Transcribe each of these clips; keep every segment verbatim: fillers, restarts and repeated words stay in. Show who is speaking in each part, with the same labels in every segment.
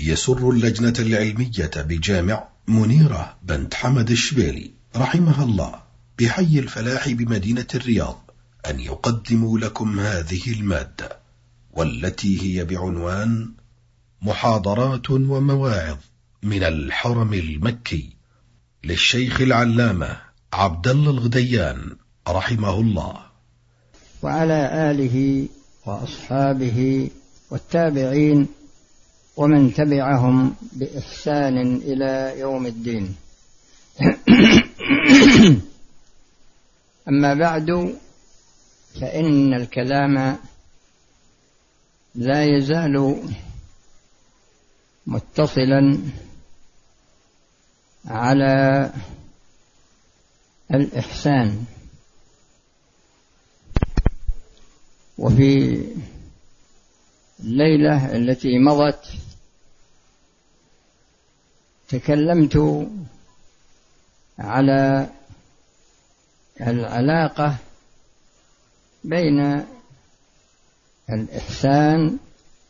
Speaker 1: يسر اللجنة العلمية بجامع منيرة بنت حمد الشبيلي رحمها الله بحي الفلاح بمدينة الرياض أن يقدموا لكم هذه المادة، والتي هي بعنوان محاضرات ومواعظ من الحرم المكي للشيخ العلامة عبد الله الغديان رحمه الله،
Speaker 2: وعلى آله وأصحابه والتابعين ومن تبعهم بإحسان إلى يوم الدين. أما بعد، فإن الكلام لا يزال متصلا على الإحسان. وفي الليلة التي مضت تكلمت على العلاقة بين الإحسان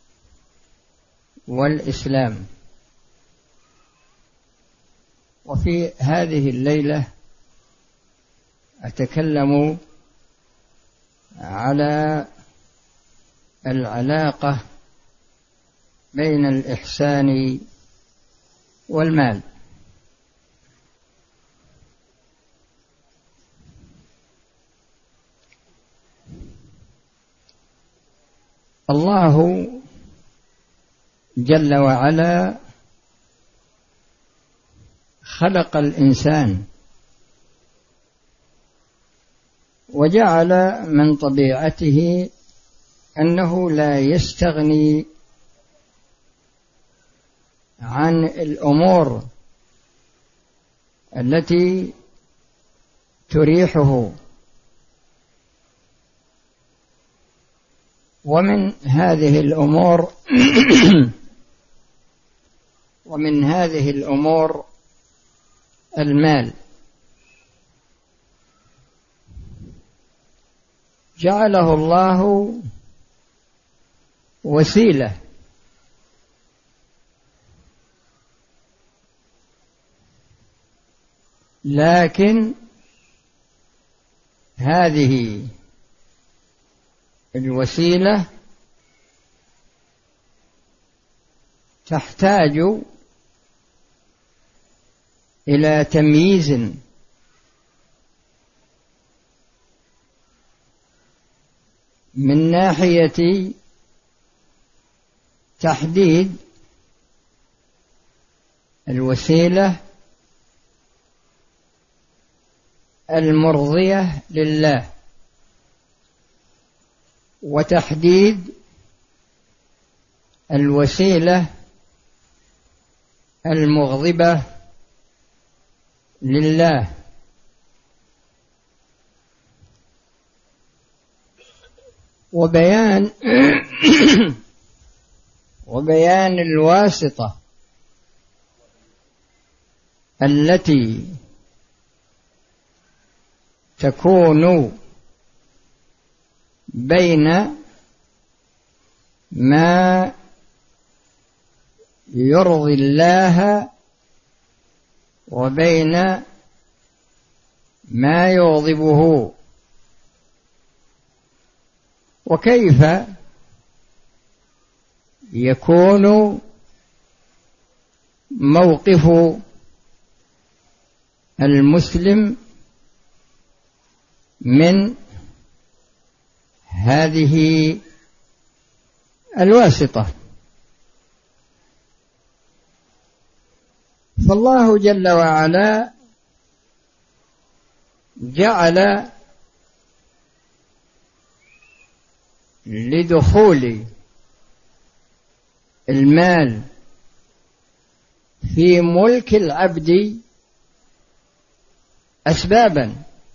Speaker 2: والإسلام، وفي هذه الليلة أتكلم على العلاقة بين الإحسان والمال. الله جل وعلا خلق الإنسان وجعل من طبيعته أنه لا يستغني عن الأمور التي تريحه، ومن هذه الأمور ومن هذه الأمور المال. جعله الله وسيلة لكن هذه الوسيلة تحتاج إلى تمييز من ناحية تحديد الوسيلة المرضية لله، وتحديد الوسيلة المغضبة لله، وبيان وبيان الواسطة التي تكون بين ما يرضي الله وبين ما يغضبه، وكيف يكون موقف المسلم من هذه الواسطة. فالله جل وعلا جعل لدخول المال في ملك العبد أسبابا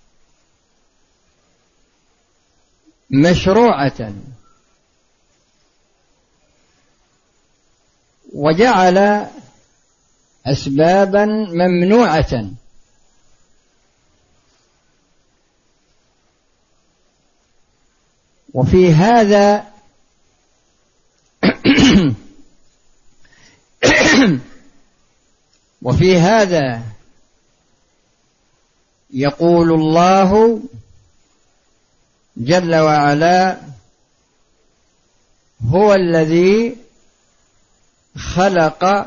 Speaker 2: مشروعة، وجعل أسبابا ممنوعة. وفي هذا وفي هذا يقول الله جل وعلا: هو الذي خلق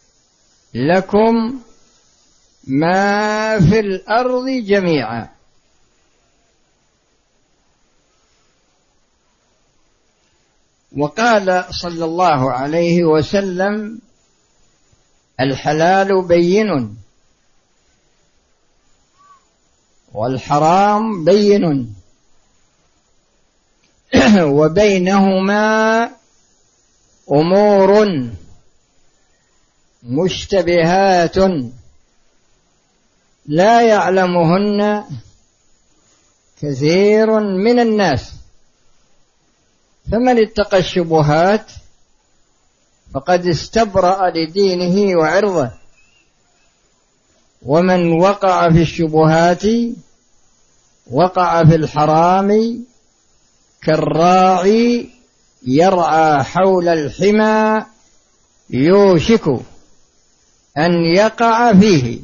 Speaker 2: لكم ما في الأرض جميعا. وقال صلى الله عليه وسلم: الحلال بين والحرام بين وبينهما أمور مشتبهات لا يعلمهن كثير من الناس، فمن اتقى الشبهات فقد استبرأ لدينه وعرضه، ومن وقع في الشبهات وقع في الحرام كالراعي يرعى حول الحمى يوشك أن يقع فيه.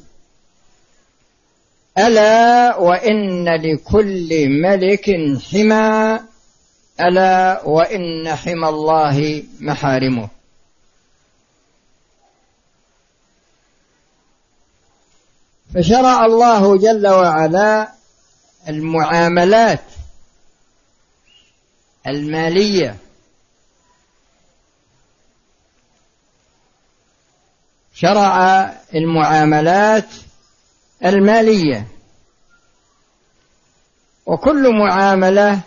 Speaker 2: ألا وإن لكل ملك حمى، ألا وإن حمى الله محارمه. فشرع الله جل وعلا المعاملات المالية، شرع المعاملات المالية، وكل معاملة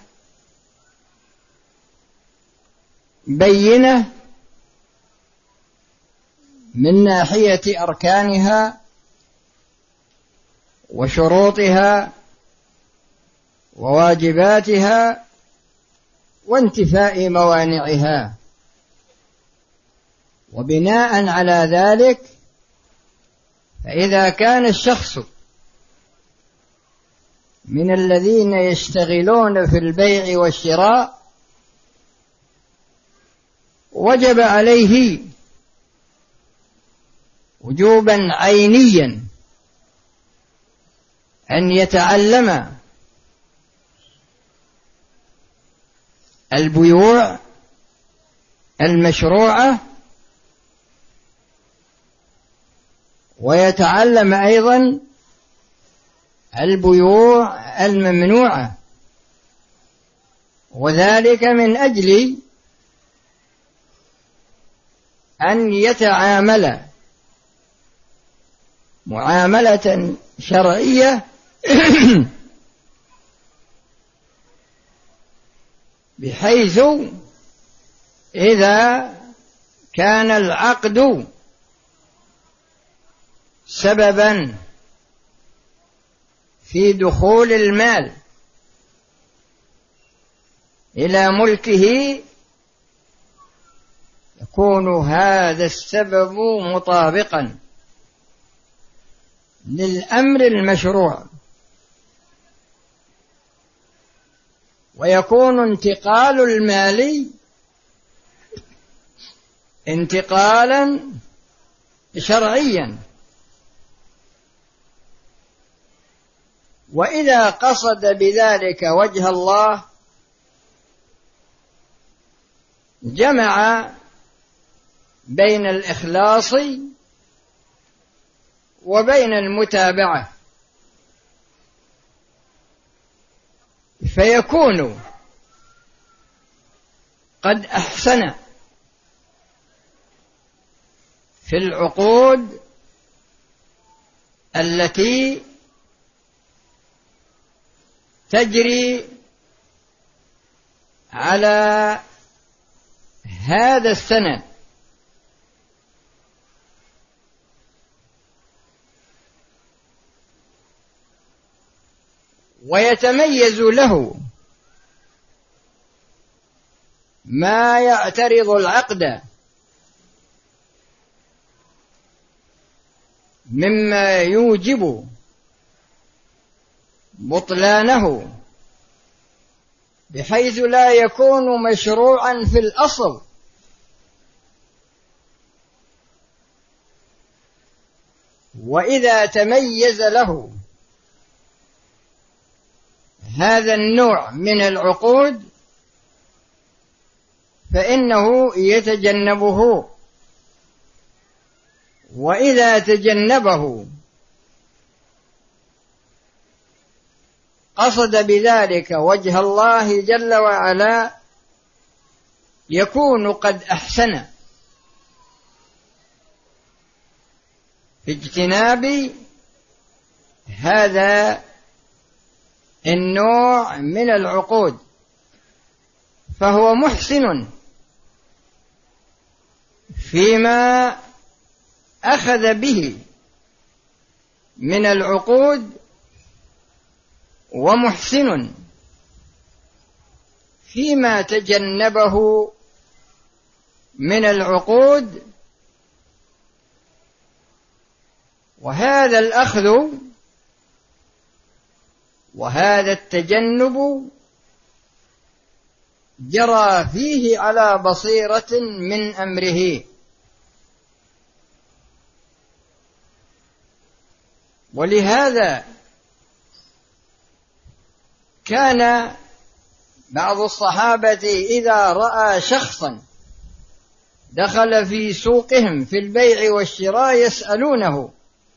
Speaker 2: بينة من ناحية أركانها وشروطها وواجباتها وانتفاء موانعها. وبناء على ذلك فإذا كان الشخص من الذين يشتغلون في البيع والشراء وجب عليه وجوبا عينيا أن يتعلم البيوع المشروعة، ويتعلم أيضا البيوع الممنوعة، وذلك من أجل أن يتعامل معاملة شرعية بحيث إذا كان العقد سببا في دخول المال إلى ملكه يكون هذا السبب مطابقا للأمر المشروع، ويكون انتقال المال انتقالا شرعيا. وإذا قصد بذلك وجه الله جمع بين الإخلاص وبين المتابعة، فيكون قد أحسن في العقود التي تجري على هذا السند، ويتميز له ما يعترض العقد مما يوجب بطلانه، بحيث لا يكون مشروعا في الأصل، وإذا تميز له هذا النوع من العقود فإنه يتجنبه، وإذا تجنبه قصد بذلك وجه الله جل وعلا يكون قد أحسن في اجتناب هذا النوع من العقود، فهو محسن فيما أخذ به من العقود، ومحسن فيما تجنبه من العقود. وهذا الأخذ وهذا التجنب جرى فيه على بصيرة من أمره، ولهذا كان بعض الصحابة إذا رأى شخصا دخل في سوقهم في البيع والشراء يسألونه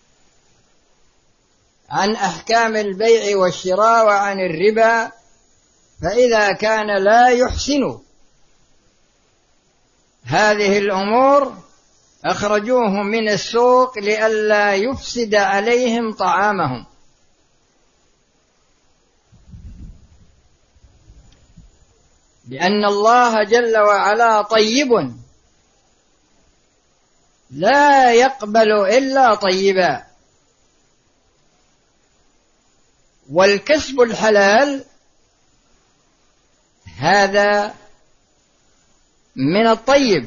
Speaker 2: عن أحكام البيع والشراء وعن الربا، فإذا كان لا يحسن هذه الأمور أخرجوه من السوق لئلا يفسد عليهم طعامهم. لأن الله جل وعلا طيب لا يقبل إلا طيبا، والكسب الحلال هذا من الطيب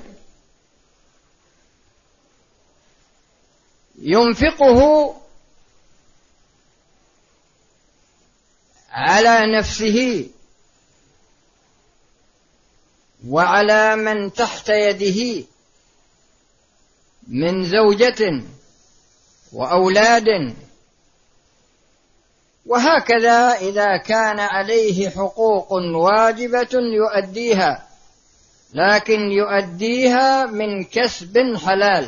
Speaker 2: ينفقه على نفسه وعلى من تحت يده من زوجة وأولاد، وهكذا إذا كان عليه حقوق واجبة يؤديها، لكن يؤديها من كسب حلال.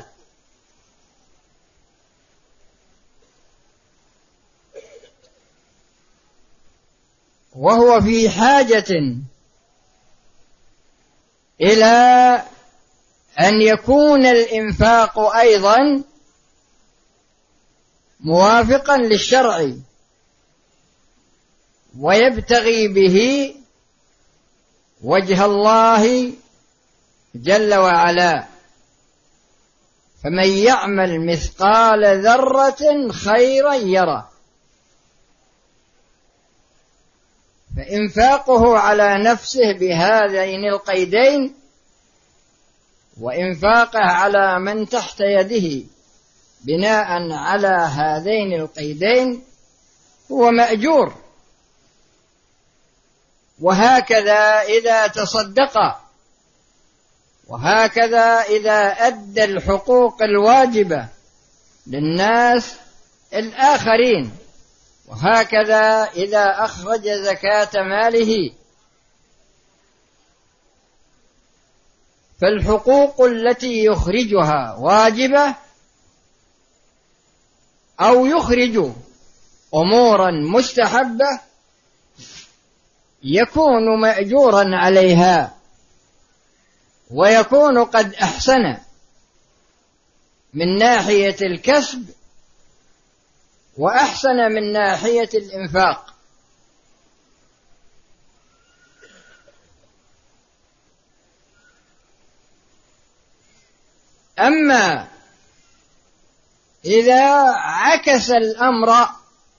Speaker 2: وهو في حاجة إلى أن يكون الإنفاق أيضا موافقا للشرع ويبتغي به وجه الله جل وعلا. فمن يعمل مثقال ذرة خيرا يره، فإنفاقه على نفسه بهذين القيدين وإنفاقه على من تحت يده بناء على هذين القيدين هو مأجور. وهكذا إذا تصدق، وهكذا إذا أدى الحقوق الواجبة للناس الآخرين، وهكذا إذا أخرج زكاة ماله. فالحقوق التي يخرجها واجبة أو يخرج أمورا مستحبة يكون مأجورا عليها، ويكون قد أحسن من ناحية الكسب وأحسن من ناحية الإنفاق. أما إذا عكس الأمر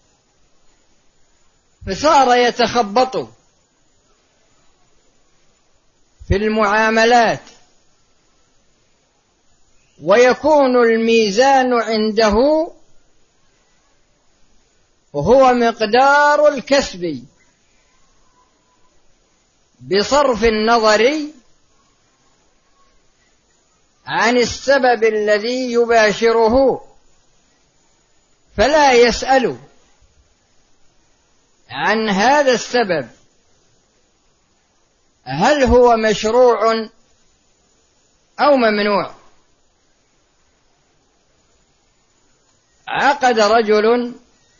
Speaker 2: فصار يتخبط في المعاملات، ويكون الميزان عنده وهو مقدار الكسب بصرف النظر عن السبب الذي يباشره، فلا يسأل عن هذا السبب هل هو مشروع أو ممنوع. عقد رجل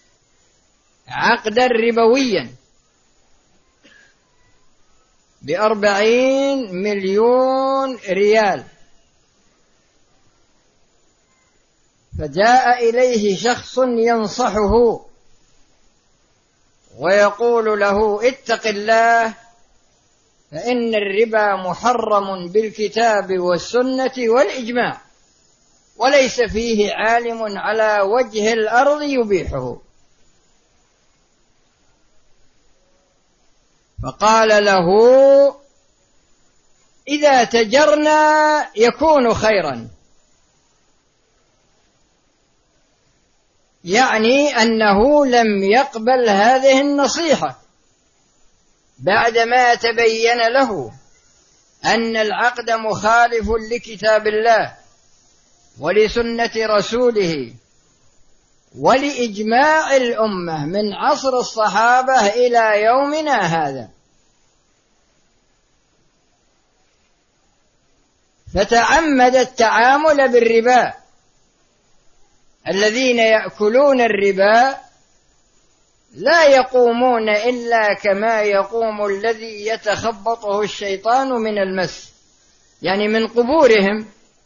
Speaker 2: عقدا ربويا بأربعين مليون ريال، فجاء إليه شخص ينصحه ويقول له اتق الله فإن الربا محرم بالكتاب والسنة والإجماع، وليس فيه عالم على وجه الأرض يبيحه. فقال له إذا تجرنا يكون خيرا، يعني أنه لم يقبل هذه النصيحة بعدما تبين له أن العقد مخالف لكتاب الله ولسنة رسوله ولإجماع الأمة من عصر الصحابة إلى يومنا هذا. فتعمد التعامل بالربا. الذين يأكلون الربا لا يقومون إلا كما يقوم الذي يتخبطه الشيطان من المس، يعني من قبورهم،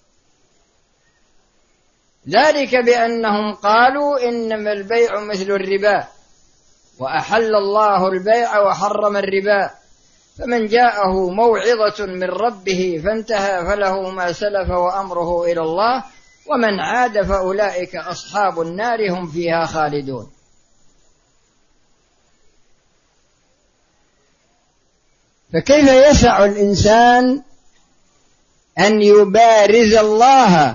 Speaker 2: ذلك بأنهم قالوا إنما البيع مثل الربا وأحل الله البيع وحرم الربا، فمن جاءه موعظة من ربه فانتهى فله ما سلف وأمره إلى الله ومن عاد فأولئك أصحاب النار هم فيها خالدون. فكيف يسع الإنسان أن يبارز الله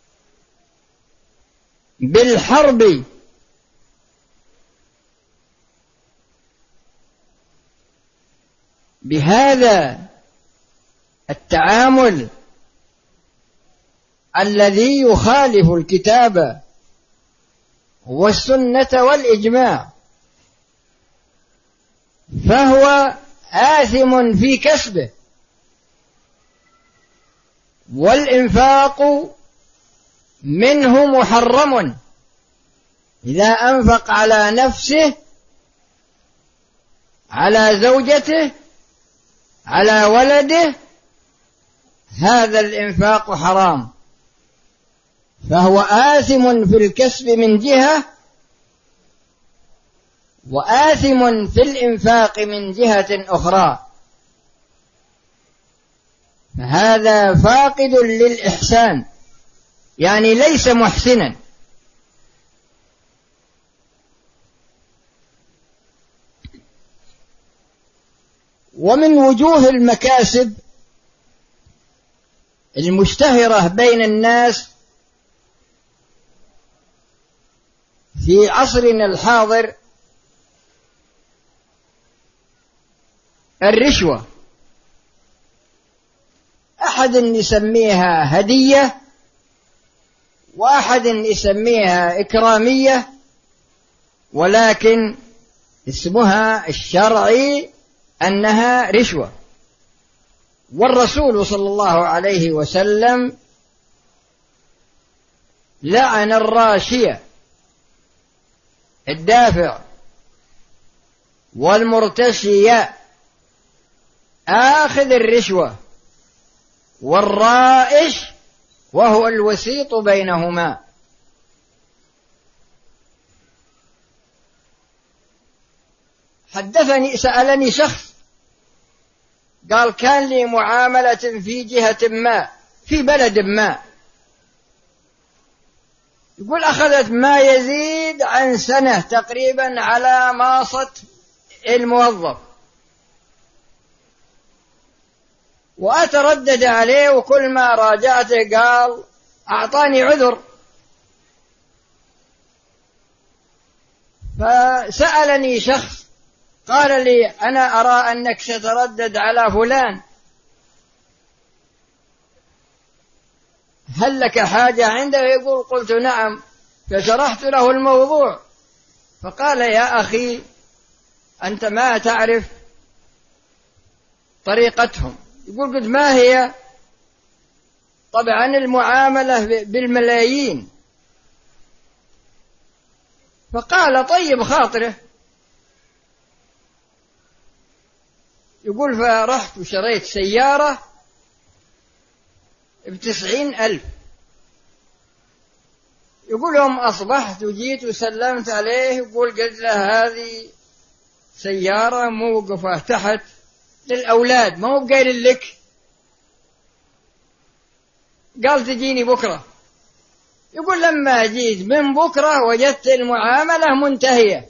Speaker 2: بالحرب بهذا التعامل الذي يخالف الكتاب والسنة والإجماع، فهو آثم في كسبه، والإنفاق منه محرم. إذا أنفق على نفسه، على زوجته، على ولده، هذا الإنفاق حرام، فهو آثم في الكسب من جهة وآثم في الإنفاق من جهة أخرى، فهذا فاقد للإحسان، يعني ليس محسنا. ومن وجوه المكاسب المشتهرة بين الناس في عصرنا الحاضر الرشوة. أحد يسميها هدية وأحد يسميها إكرامية، ولكن اسمها الشرعي أنها رشوة. والرسول صلى الله عليه وسلم لعن الراشية الدافع والمرتشية آخذ الرشوة والرائش وهو الوسيط بينهما. حدثني سألني شخص قال كان لي معاملة في جهة ما في بلد ما، يقول أخذت ما يزيد عن سنة تقريبا على ماصة الموظف، وأتردد عليه وكل ما راجعته قال أعطاني عذر. فسألني شخص قال لي أنا أرى أنك ستردد على فلان، هل لك حاجة عنده؟ يقول قلت نعم، فشرحت له الموضوع، فقال يا أخي أنت ما تعرف طريقتهم. يقول قد ما هي؟ طبعا المعاملة بالملايين. فقال طيب خاطره. يقول فرحت وشريت سيارة بتسعين ألف. يقول يوم أصبحت وجيت وسلمت عليه، يقول قلت له هذه سيارة موقفة تحت للأولاد، ما هو بقايل لك. قال تجيني بكرة. يقول لما جيت من بكرة وجدت المعاملة منتهية.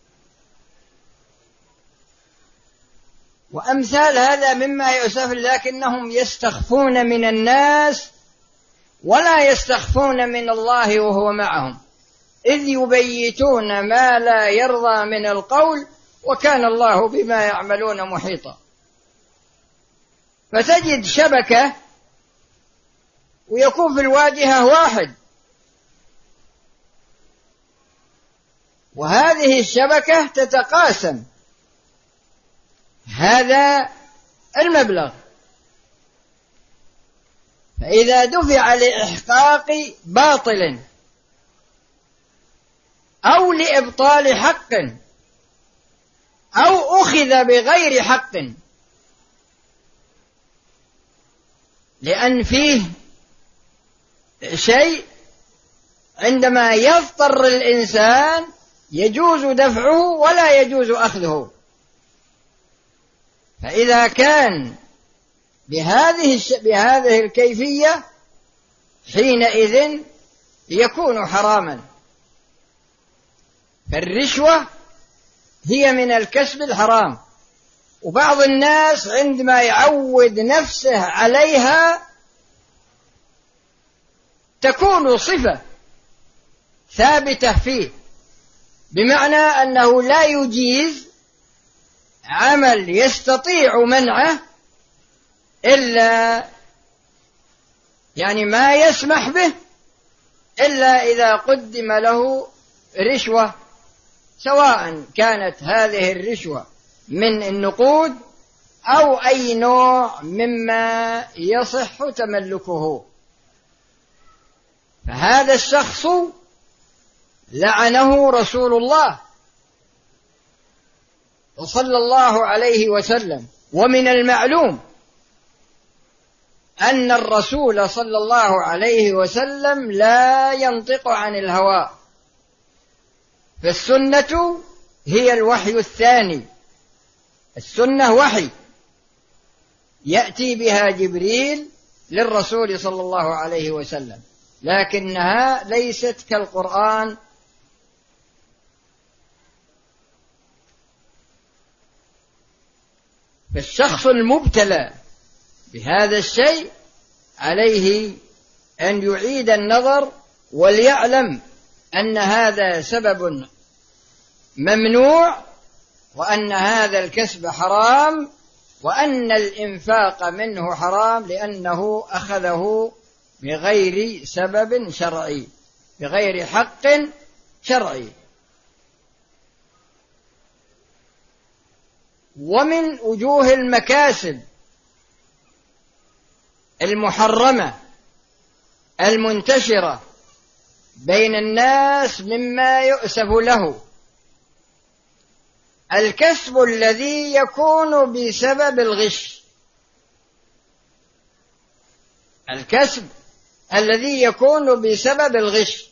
Speaker 2: وأمثال هذا مما يؤسف، لكنهم يستخفون من الناس ولا يستخفون من الله وهو معهم، إذ يبيتون ما لا يرضى من القول، وكان الله بما يعملون محيطا. فتجد شبكة ويكون في الواجهة واحد، وهذه الشبكة تتقاسم هذا المبلغ، فإذا دفع لإحقاق باطل أو لإبطال حق أو أخذ بغير حق، لأن فيه شيء عندما يضطر الإنسان يجوز دفعه ولا يجوز أخذه. فإذا كان بهذه بهذه الكيفية حينئذ يكون حراما. فالرشوة هي من الكسب الحرام، وبعض الناس عندما يعود نفسه عليها تكون صفة ثابتة فيه، بمعنى أنه لا يجيز عمل يستطيع منعه إلا يعني ما يسمح به إلا إذا قدم له رشوة، سواء كانت هذه الرشوة من النقود أو أي نوع مما يصح تملكه. فهذا الشخص لعنه رسول الله صلى الله عليه وسلم. ومن المعلوم أن الرسول صلى الله عليه وسلم لا ينطق عن الهوى، فالسنة هي الوحي الثاني. السنة وحي يأتي بها جبريل للرسول صلى الله عليه وسلم، لكنها ليست كالقرآن. فالشخص المبتلى بهذا الشيء عليه أن يعيد النظر وليعلم أن هذا سبب ممنوع، وأن هذا الكسب حرام، وأن الإنفاق منه حرام، لأنه أخذه بغير سبب شرعي، بغير حق شرعي. ومن وجوه المكاسب المحرمة المنتشرة بين الناس مما يؤسف له الكسب الذي يكون بسبب الغش. الكسب الذي يكون بسبب الغش.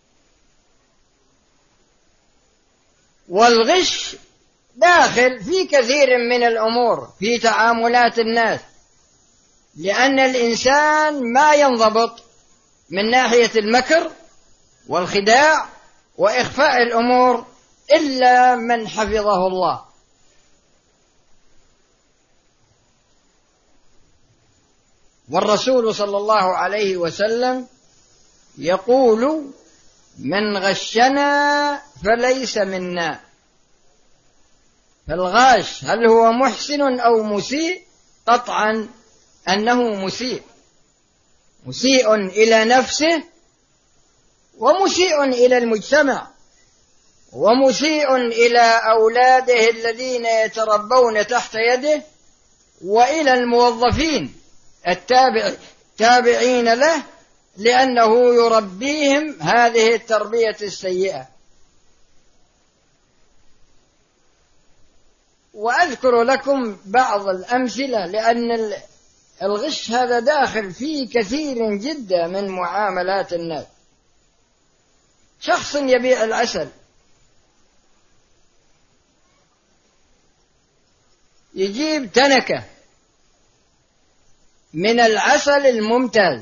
Speaker 2: والغش داخل في كثير من الأمور في تعاملات الناس، لأن الإنسان ما ينضبط من ناحية المكر والخداع وإخفاء الأمور إلا من حفظه الله. والرسول صلى الله عليه وسلم يقول: من غشنا فليس منا. فالغاش هل هو محسن أو مسيء؟ قطعا أنه مسيء، مسيء إلى نفسه ومسيء إلى المجتمع، ومسيء إلى أولاده الذين يتربون تحت يده، وإلى الموظفين التابع تابعين له، لأنه يربيهم هذه التربية السيئة. وأذكر لكم بعض الأمثلة، لأن الغش هذا داخل فيه كثير جدا من معاملات الناس. شخص يبيع العسل، يجيب تنكة من العسل الممتاز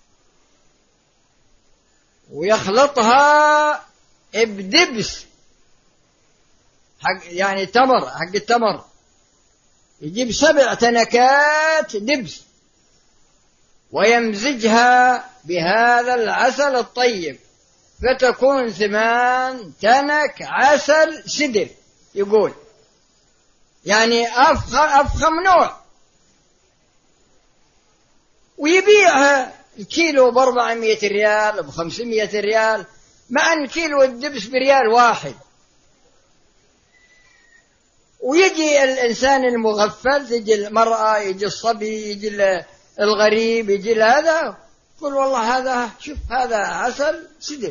Speaker 2: ويخلطها بدبس حق يعني تمر، حق التمر، يجيب سبع تنكات دبس ويمزجها بهذا العسل الطيب، فتكون ثمان تنك عسل سدر، يقول يعني أفخم, أفخم نوع، ويبيعها الكيلو بأربعمائة ريال بخمسمائة ريال، مع أن كيلو الدبس بريال واحد. ويجي الإنسان المغفل، تجي المرأة، يجي الصبي، يجي الغريب، يجي هذا، يقول والله هذا شوف هذا عسل سدر،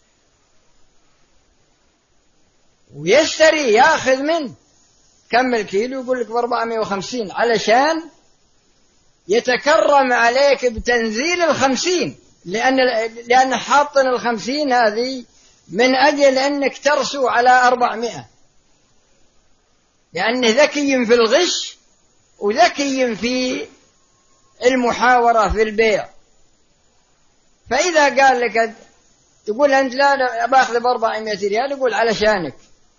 Speaker 2: ويشتري ياخذ منه كم الكيلو، يقول لك بأربعمائة وخمسين، علشان يتكرم عليك بتنزيل الخمسين، لأن لأن حاطن الخمسين هذه من أجل أنك ترسو على أربعمائة، لأنه ذكي في الغش وذكي في المحاورة في البيع. فإذا قال لك تقول أنت لا باخذ بأربعمائة ريال، يقول علشانك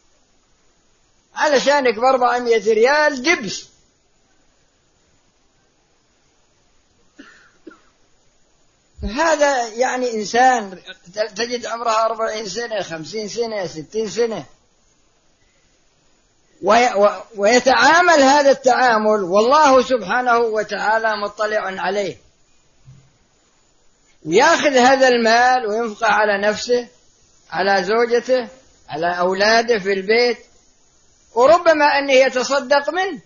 Speaker 2: علشانك بأربعمائة ريال دبس. هذا يعني إنسان تجد عمرها أربعين سنة، خمسين سنة، ستين سنة، ويتعامل هذا التعامل، والله سبحانه وتعالى مطلع عليه، ويأخذ هذا المال وينفقه على نفسه، على زوجته، على أولاده في البيت، وربما أنه يتصدق منه.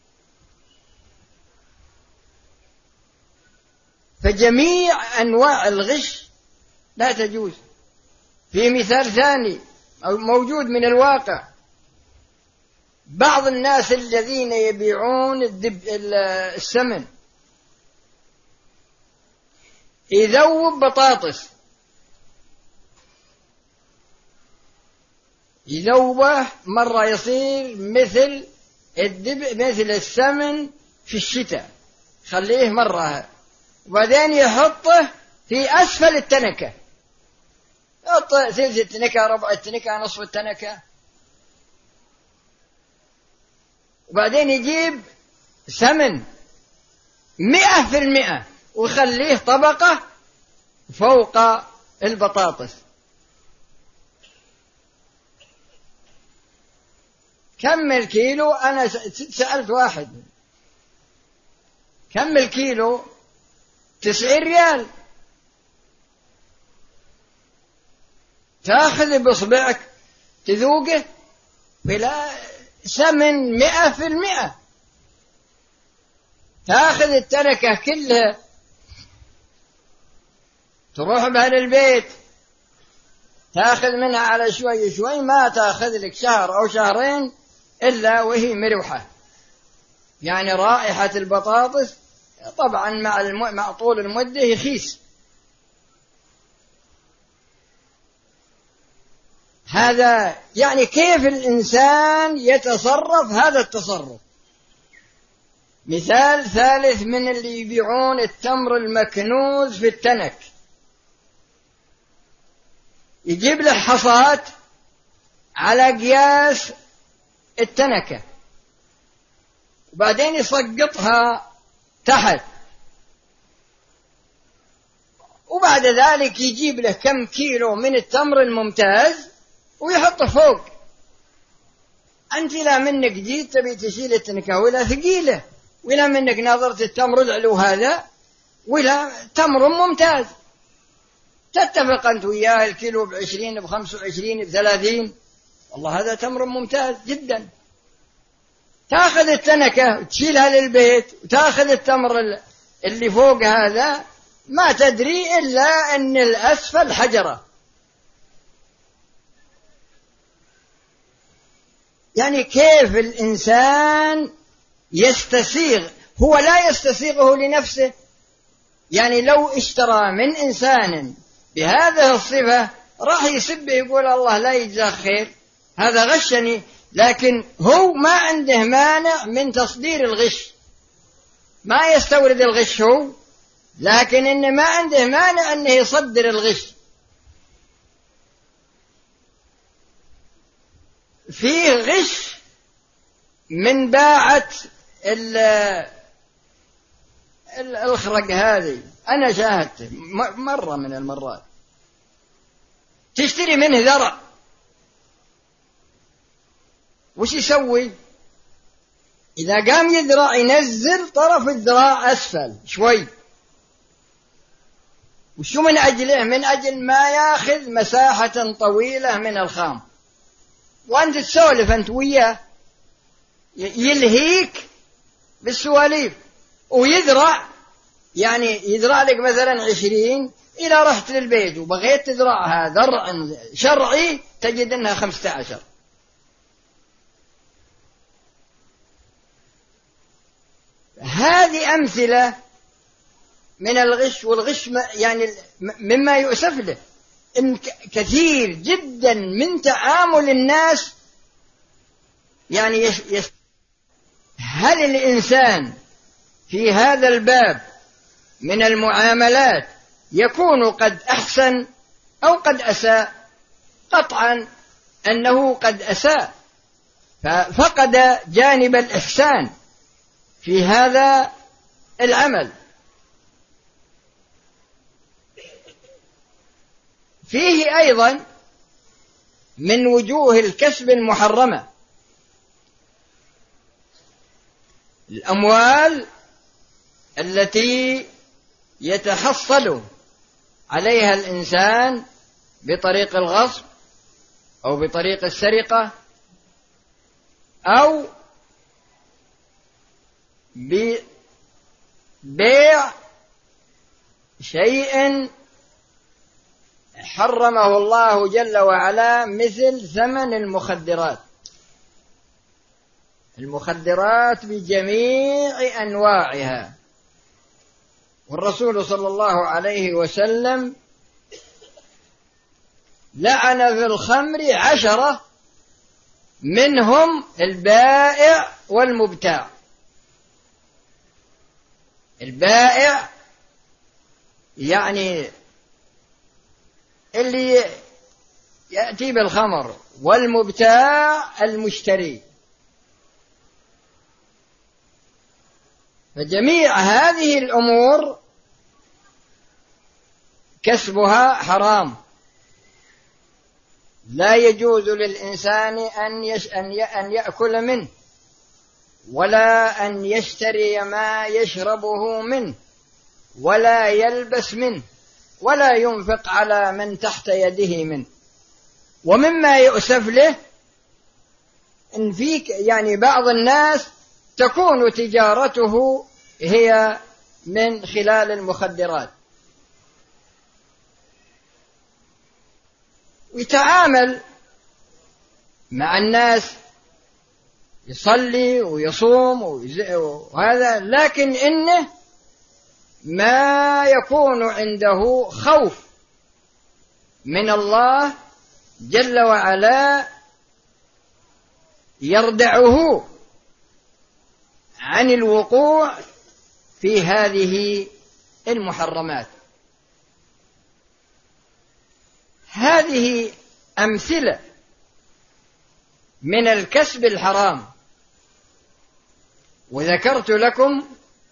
Speaker 2: فجميع أنواع الغش لا تجوز. في مثال ثاني موجود من الواقع، بعض الناس الذين يبيعون السمن يذوب بطاطس، يذوبه مرة يصير مثل الدب مثل السمن في الشتاء، خليه مرة، وبعدين يحطه في أسفل التنكة، يحط ثلث التنكة، ربع التنكة، نصف التنكة، وبعدين يجيب سمن مئة في المئة ويخليه طبقة فوق البطاطس. كم الكيلو؟ أنا سألت واحد كم الكيلو؟ تسعين ريال. تأخذ بإصبعك تذوقه بلا سمن مئة في المئة. تأخذ التركة كلها تروح بها للبيت، تأخذ منها على شوي شوي، ما تأخذ لك شهر أو شهرين إلا وهي مروحة، يعني رائحة البطاطس طبعا مع الم... مع طول المدة يخيس. هذا يعني كيف الإنسان يتصرف هذا التصرف. مثال ثالث من اللي يبيعون التمر المكنوز في التنك، يجيب له حصات على قياس التنكة، وبعدين يسقطها تحت، وبعد ذلك يجيب له كم كيلو من التمر الممتاز ويحطه فوق. أنت لا منك جيت تبي تشيل التنكة ولا ثقيلة، ولا منك نظرت التمر العلو هذا، ولا تمر ممتاز، تتفق أنت وياه الكيلو بعشرين بخمس وعشرين بثلاثين، والله هذا تمر ممتاز جدا. تأخذ التنكة وتشيلها للبيت وتأخذ التمر اللي فوق هذا، ما تدري إلا أن الأسفل حجرة. يعني كيف الإنسان يستسيغ، هو لا يستسيغه لنفسه. يعني لو اشترى من إنسان بهذه الصفة راح يسب يقول الله لا يجزاه خير، هذا غشني، لكن هو ما عنده مانع من تصدير الغش، ما يستورد الغش هو، لكن إنه ما عنده مانع أنه يصدر الغش. فيه غش من باعة الخرق هذه، أنا شاهدته مرة من المرات، تشتري منه ذرع، وش يسوي؟ إذا قام يذرع ينزل طرف الذراع أسفل شوي، وشو من أجله؟ من أجل ما ياخذ مساحة طويلة من الخام، وأنت تسولف أنت وياه يلهيك بالسواليف ويذرع. يعني يذرع لك مثلا عشرين، إذا رحت للبيت وبغيت تذرعها ذرع شرعي تجد أنها خمسة عشر. هذه أمثلة من الغش، والغش يعني مما يؤسف له إن كثير جدا من تعامل الناس. يعني يش يش هل الإنسان في هذا الباب من المعاملات يكون قد أحسن أو قد أساء؟ قطعا أنه قد أساء، ففقد جانب الإحسان في هذا العمل. فيه أيضا من وجوه الكسب المحرمة الأموال التي يتحصل عليها الإنسان بطريق الغصب أو بطريق السرقة أو ببيع شيء حرمه الله جل وعلا، مثل ثمن المخدرات، المخدرات بجميع أنواعها. والرسول صلى الله عليه وسلم لعن في الخمر عشرة، منهم البائع والمبتاع. البائع يعني اللي يأتي بالخمر، والمبتاع المشتري. فجميع هذه الأمور كسبها حرام، لا يجوز للإنسان أن يش أن يأكل منه، ولا أن يشتري ما يشربه منه، ولا يلبس منه، ولا ينفق على من تحت يده منه. ومما يؤسف له إن فيك يعني بعض الناس تكون تجارته هي من خلال المخدرات، ويتعامل مع الناس، يصلي ويصوم وهذا، لكن إنه ما يكون عنده خوف من الله جل وعلا يردعه عن الوقوع في هذه المحرمات. هذه أمثلة من الكسب الحرام، وذكرت لكم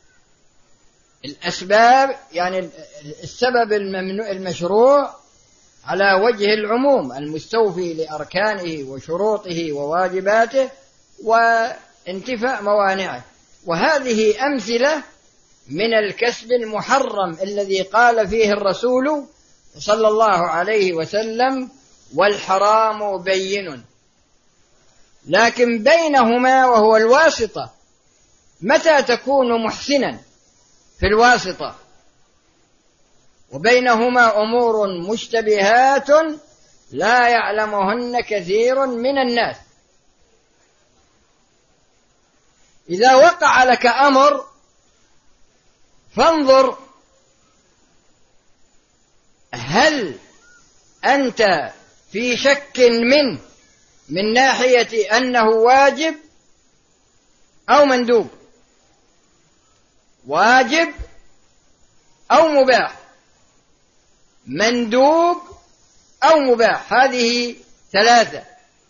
Speaker 2: الأسباب، يعني السبب المشروع على وجه العموم المستوفي لأركانه وشروطه وواجباته وانتفاء موانعه. وهذه أمثلة من الكسب المحرم الذي قال فيه الرسول: صلى الله عليه وسلم: والحرام بين. لكن بينهما وهو الواسطة، متى تكون محسنا في الواسطة؟ وبينهما أمور مشتبهات لا يعلمهن كثير من الناس. إذا وقع لك أمر فانظر هل أنت في شك منه من ناحية أنه واجب أو مندوب، واجب أو مباح، مندوب أو مباح. هذه ثلاثة،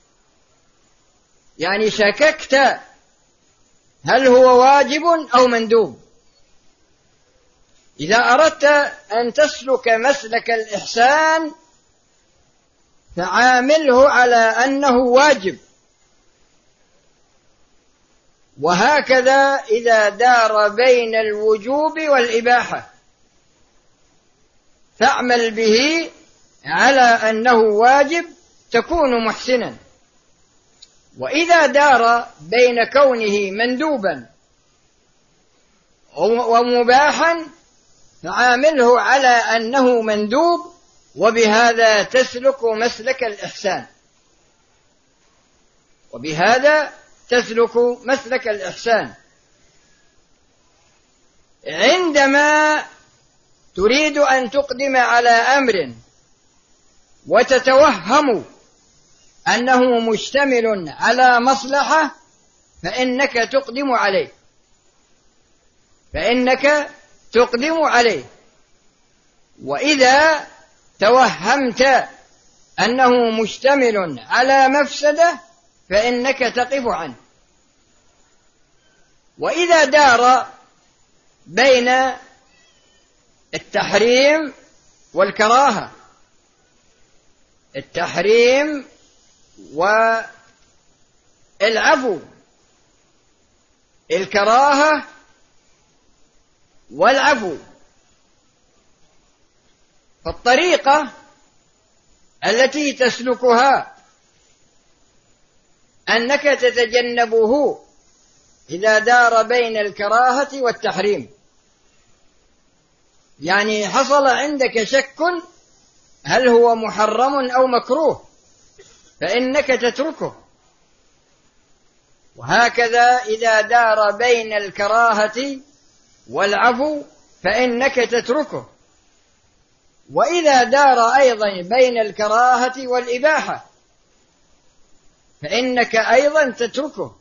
Speaker 2: يعني شككت هل هو واجب أو مندوب. إذا أردت أن تسلك مسلك الإحسان فعامله على أنه واجب، وهكذا إذا دار بين الوجوب والإباحة فاعمل به على أنه واجب تكون محسنا. وإذا دار بين كونه مندوبا ومباحا فعامله على أنه مندوب، وبهذا تسلك مسلك الإحسان، وبهذا تسلك مسلك الإحسان. عندما تريد أن تقدم على أمر وتتوهم أنه مشتمل على مصلحة فإنك تقدم عليه، فإنك تقدم عليه. وإذا توهمت أنه مشتمل على مفسدة فإنك تقف عنه. وإذا دار بين التحريم والكراهة، التحريم والعفو، الكراهة والعفو، فالطريقة التي تسلكها أنك تتجنبه إذا دار بين الكراهة والتحريم. يعني حصل عندك شك هل هو محرم أو مكروه فإنك تتركه، وهكذا إذا دار بين الكراهة والعفو فإنك تتركه، وإذا دار أيضا بين الكراهة والإباحة فإنك أيضا تتركه،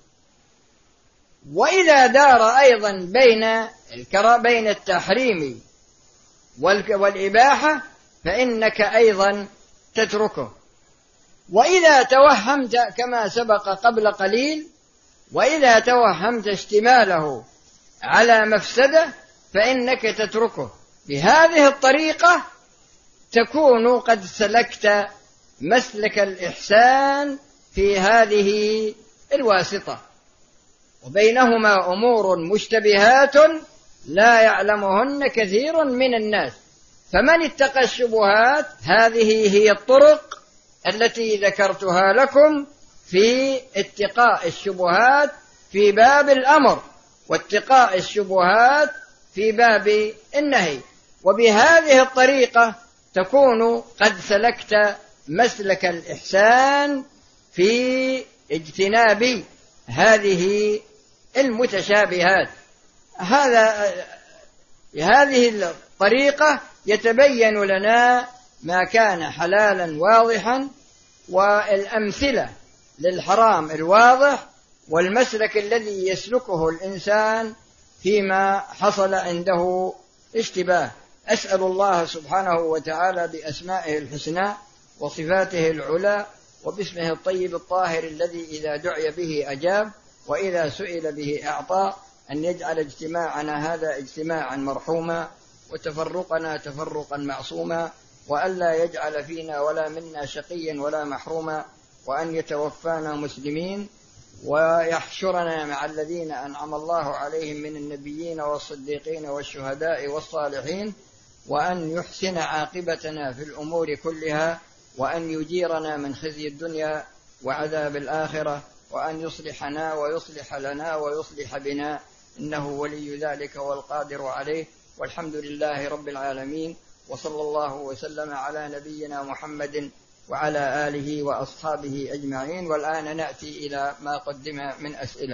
Speaker 2: وإذا دار أيضا بين بين التحريم والإباحة فإنك أيضا تتركه. وإذا توهمت كما سبق قبل قليل، وإذا توهمت اشتماله على مفسدة فإنك تتركه. بهذه الطريقة تكون قد سلكت مسلك الإحسان في هذه الواسطة، وبينهما أمور مشتبهات لا يعلمهن كثير من الناس. فمن اتقى الشبهات، هذه هي الطرق التي ذكرتها لكم في اتقاء الشبهات في باب الأمر، واتقاء الشبهات في باب النهي. وبهذه الطريقة تكون قد سلكت مسلك الإحسان في اجتناب هذه المتشابهات. هذا هذه الطريقة يتبين لنا ما كان حلالا واضحا، والأمثلة للحرام الواضح، والمسلك الذي يسلكه الإنسان فيما حصل عنده اشتباه. أسأل الله سبحانه وتعالى بأسمائه الحسنى وصفاته العلى وباسمه الطيب الطاهر الذي إذا دعي به أجاب وإذا سئل به أعطى، أن يجعل اجتماعنا هذا اجتماعا مرحوما، وتفرقنا تفرقا معصوما، وألا يجعل فينا ولا منا شقيا ولا محروما، وأن يتوفانا مسلمين، ويحشرنا مع الذين أنعم الله عليهم من النبيين والصديقين والشهداء والصالحين، وأن يحسن عاقبتنا في الأمور كلها، وأن يجيرنا من خزي الدنيا وعذاب الآخرة، وأن يصلحنا ويصلح لنا ويصلح بنا، إنه ولي ذلك والقادر عليه. والحمد لله رب العالمين، وصلى الله وسلم على نبينا محمد وعلى آله وأصحابه أجمعين. والآن نأتي إلى ما قدم من أسئلة.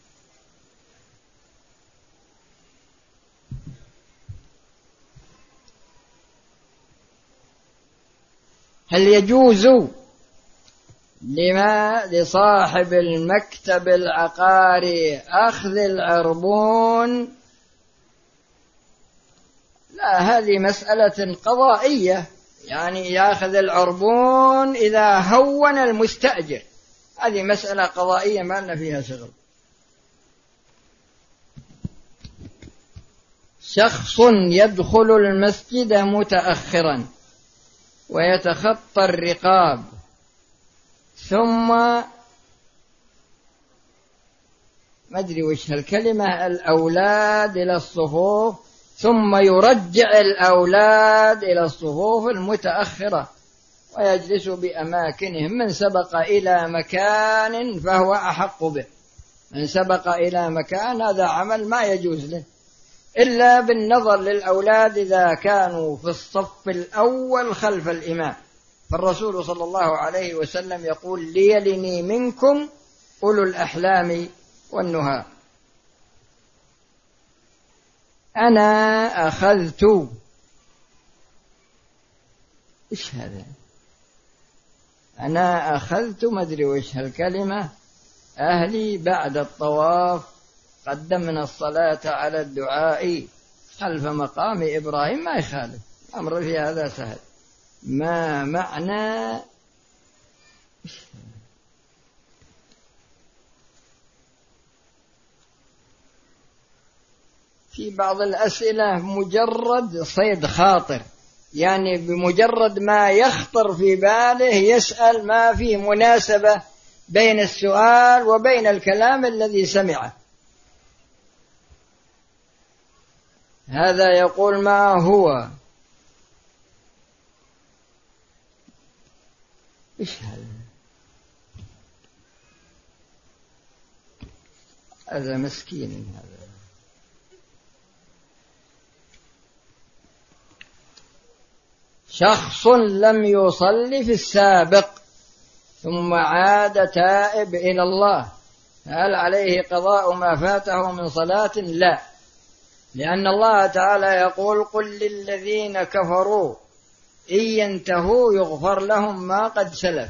Speaker 2: هل يجوز لما لصاحب المكتب العقاري أخذ العربون؟ لا، هذه مسألة قضائية، يعني يأخذ العربون إذا هون المستأجر، هذه مسألة قضائية ما لنا فيها شغل. شخص يدخل المسجد متأخرا ويتخطى الرقاب، ثم ما أدري وش هالكلمة، الأولاد إلى الصفوف، ثم يرجع الأولاد إلى الصفوف المتأخرة ويجلس بأماكنهم. من سبق إلى مكان فهو أحق به، من سبق إلى مكان هذا عمل ما يجوز له إلا بالنظر للأولاد إذا كانوا في الصف الأول خلف الإمام. فالرسول صلى الله عليه وسلم يقول: ليلني منكم أولو الأحلام والنهى. أنا أخذت، إيش هذا؟ أنا أخذت ما أدري وش هالكلمة، أهلي بعد الطواف قدمنا الصلاة على الدعاء خلف مقام إبراهيم. ما يخالف، أمر في هذا سهل. ما معنى في بعض الأسئلة مجرد صيد خاطر، يعني بمجرد ما يخطر في باله يسأل، ما في مناسبة بين السؤال وبين الكلام الذي سمعه. هذا يقول: ما هو إيش هذا؟ هذا مسكين. هذا شخص لم يصلي في السابق ثم عاد تائب إلى الله، هل عليه قضاء ما فاته من صلاة؟ لا، لأن الله تعالى يقول: قل للذين كفروا إن ينتهوا يغفر لهم ما قد سلف.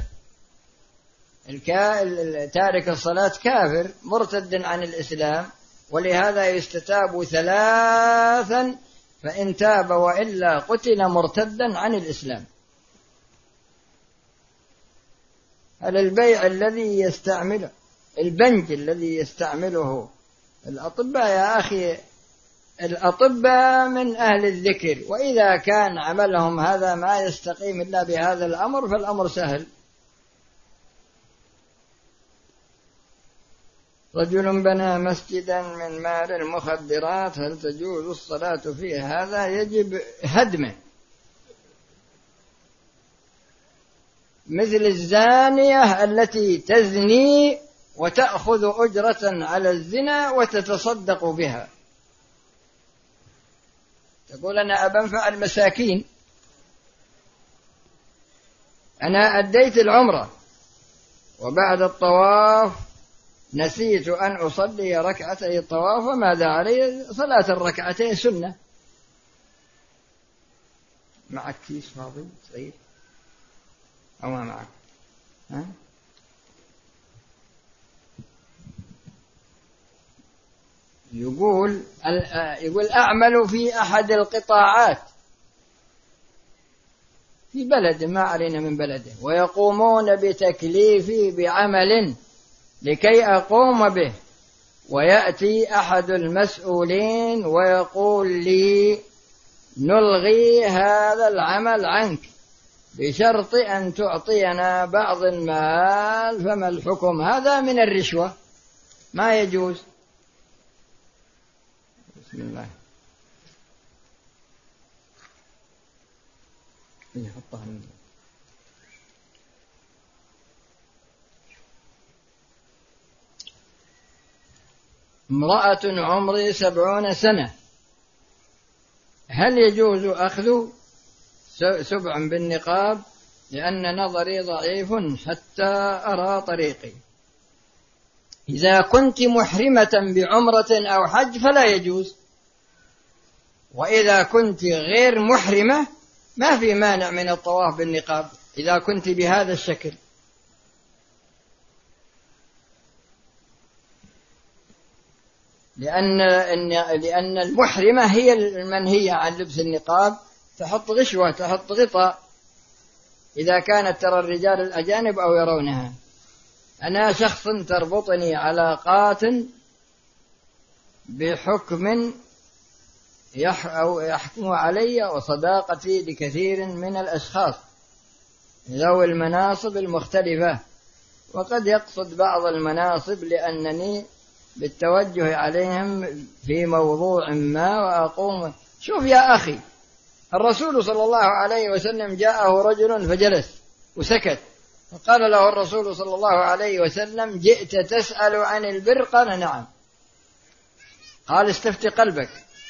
Speaker 2: تارك الصلاة كافر مرتد عن الإسلام، ولهذا يستتاب ثلاثا، فإن تاب وإلا قتل مرتدا عن الإسلام. هل البيع الذي يستعمله، البنج الذي يستعمله الأطباء، يا أخي الأطباء من أهل الذكر، وإذا كان عملهم هذا ما يستقيم إلا بهذا الأمر فالأمر سهل. رجل بنى مسجدا من مال المخدرات، هل تجوز الصلاة فيه؟ هذا يجب هدمه، مثل الزانية التي تزني وتأخذ أجرة على الزنا وتتصدق بها. تقول: أنا أبنفع المساكين، أنا أديت العمرة وبعد الطواف نسيت أن أصلي ركعتي الطواف، وماذا علي؟ صلاة الركعتين سنة. معك كيس فاضي صغير أو ما معك؟ ها؟ يقول يقول أعمل في أحد القطاعات في بلد ما علينا من بلده، ويقومون بتكليفي بعمل لكي أقوم به، ويأتي أحد المسؤولين ويقول لي: نلغي هذا العمل عنك بشرط أن تعطينا بعض المال، فما الحكم؟ هذا من الرشوة، ما يجوز. بسم الله. امرأة عمري سبعون سنة، هل يجوز أخذ سبع بالنقاب؟ لأن نظري ضعيف حتى أرى طريقي. إذا كنت محرمة بعمرة أو حج فلا يجوز، وإذا كنت غير محرمة ما في مانع من الطواف بالنقاب إذا كنت بهذا الشكل. لأن لأن المحرمة هي المنهية عن لبس النقاب، تحط غشوة، تحط غطاء إذا كانت ترى الرجال الأجانب أو يرونها. أنا شخص تربطني علاقات بحكم يح أو يحكم علي وصداقتي لكثير من الأشخاص ذوي المناصب المختلفة، وقد يقصد بعض المناصب لأنني بالتوجه عليهم في موضوع ما وأقوم. شوف يا أخي، الرسول صلى الله عليه وسلم جاءه رجل فجلس وسكت، فقال له الرسول صلى الله عليه وسلم: جئت تسأل عن البر؟ قال: نعم. قال: استفت قلبك،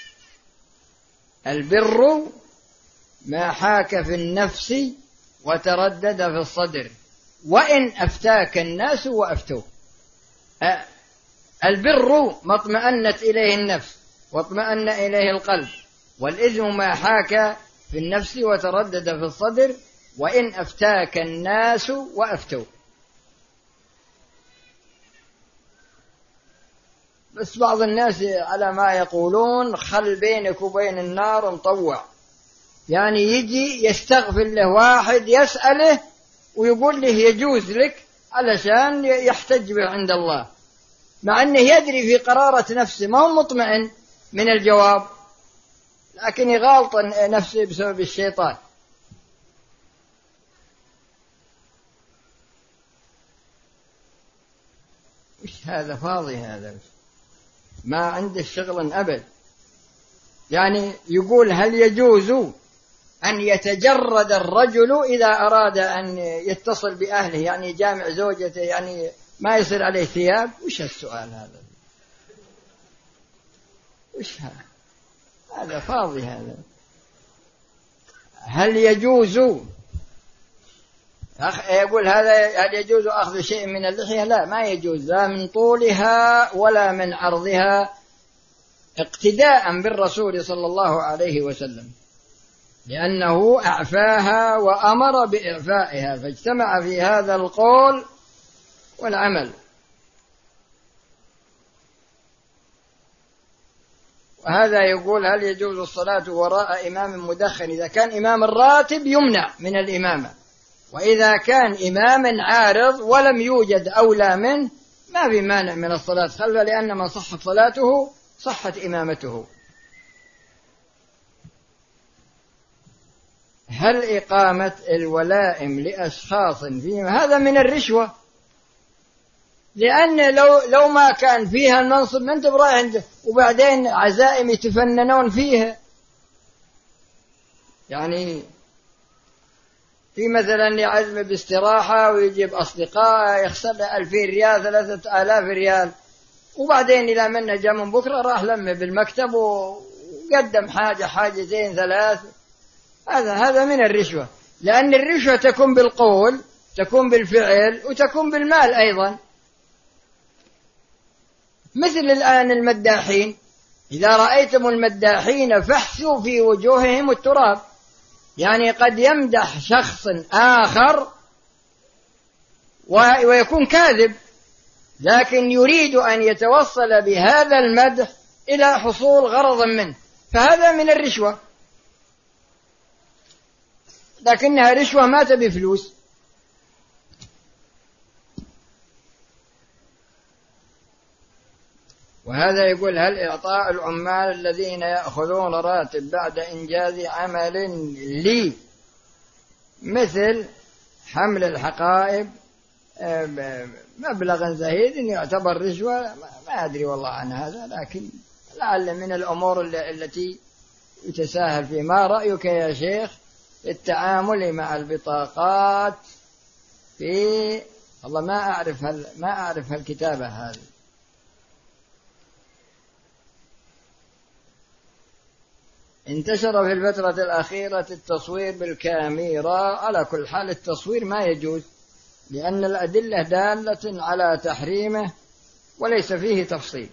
Speaker 2: البر ما حاك في النفس وتردد في الصدر وإن أفتاك الناس وأفتوك. البر ما اطمأنت إليه النفس واطمأن إليه القلب، والإثم ما حاك في النفس وتردد في الصدر وإن أفتاك الناس وأفتوك. بس بعض الناس على ما يقولون خل بينك وبين النار مطوع، يعني يجي يستغفر له واحد يسأله ويقول له يجوز لك علشان يحتج به عند الله، مع أنه يدري في قرارة نفسه ما هو مطمئن من الجواب، لكن يغالط نفسه بسبب الشيطان. وش هذا فاضي، هذا ما عنده شغل أبد. يعني يقول: هل يجوز أن يتجرد الرجل إذا أراد أن يتصل بأهله، يعني جامع زوجته، يعني ما يصير عليه ثياب؟ وش السؤال هذا؟ وش هذا؟ هذا فاضي هذا. هل يجوز يقول هذا هل يجوز أخذ شيء من اللحية؟ لا، ما يجوز، لا من طولها ولا من عرضها، اقتداء بالرسول صلى الله عليه وسلم، لأنه أعفاها وأمر بإعفائها، فاجتمع في هذا القول والعمل. وهذا يقول: هل يجوز الصلاة وراء إمام مدخن؟ إذا كان إمام الراتب يمنع من الإمامة، وإذا كان إمام عارض ولم يوجد أولى منه ما في مانع من الصلاة خلفه، لأن من صحت صلاته صحت إمامته. هل إقامة الولائم لأشخاص فيما هذا من الرشوة؟ لأن لو لو ما كان فيها المنصب ما أنت برايح عنده، وبعدين عزائم يتفننون فيها. يعني في مثلا يعزم باستراحة ويجيب أصدقاء يخسر له ألفين ريال ثلاثة آلاف ريال، وبعدين إلى منه جاء من بكرة راح لمه بالمكتب وقدم حاجة حاجتين ثلاث. هذا هذا من الرشوة، لأن الرشوة تكون بالقول، تكون بالفعل، وتكون بالمال أيضا. مثل الآن المداحين، إذا رأيتم المداحين فاحثوا في وجوههم التراب، يعني قد يمدح شخص آخر ويكون كاذب، لكن يريد أن يتوصل بهذا المدح إلى حصول غرض منه، فهذا من الرشوة، لكنها رشوة ما تبي فلوس. وهذا يقول: هل إعطاء العمال الذين يأخذون راتب بعد إنجاز عمل لي مثل حمل الحقائب مبلغا زهيد يعتبر رشوة؟ ما أدري والله عن هذا، لكن لعل من الأمور التي يتساهل فيه. ما رأيك يا شيخ التعامل مع البطاقات في والله ما أعرف هل ما أعرف هالكتابة هذه. انتشر في الفترة الأخيرة التصوير بالكاميرا. على كل حال التصوير ما يجوز، لأن الأدلة دالة على تحريمه وليس فيه تفصيل.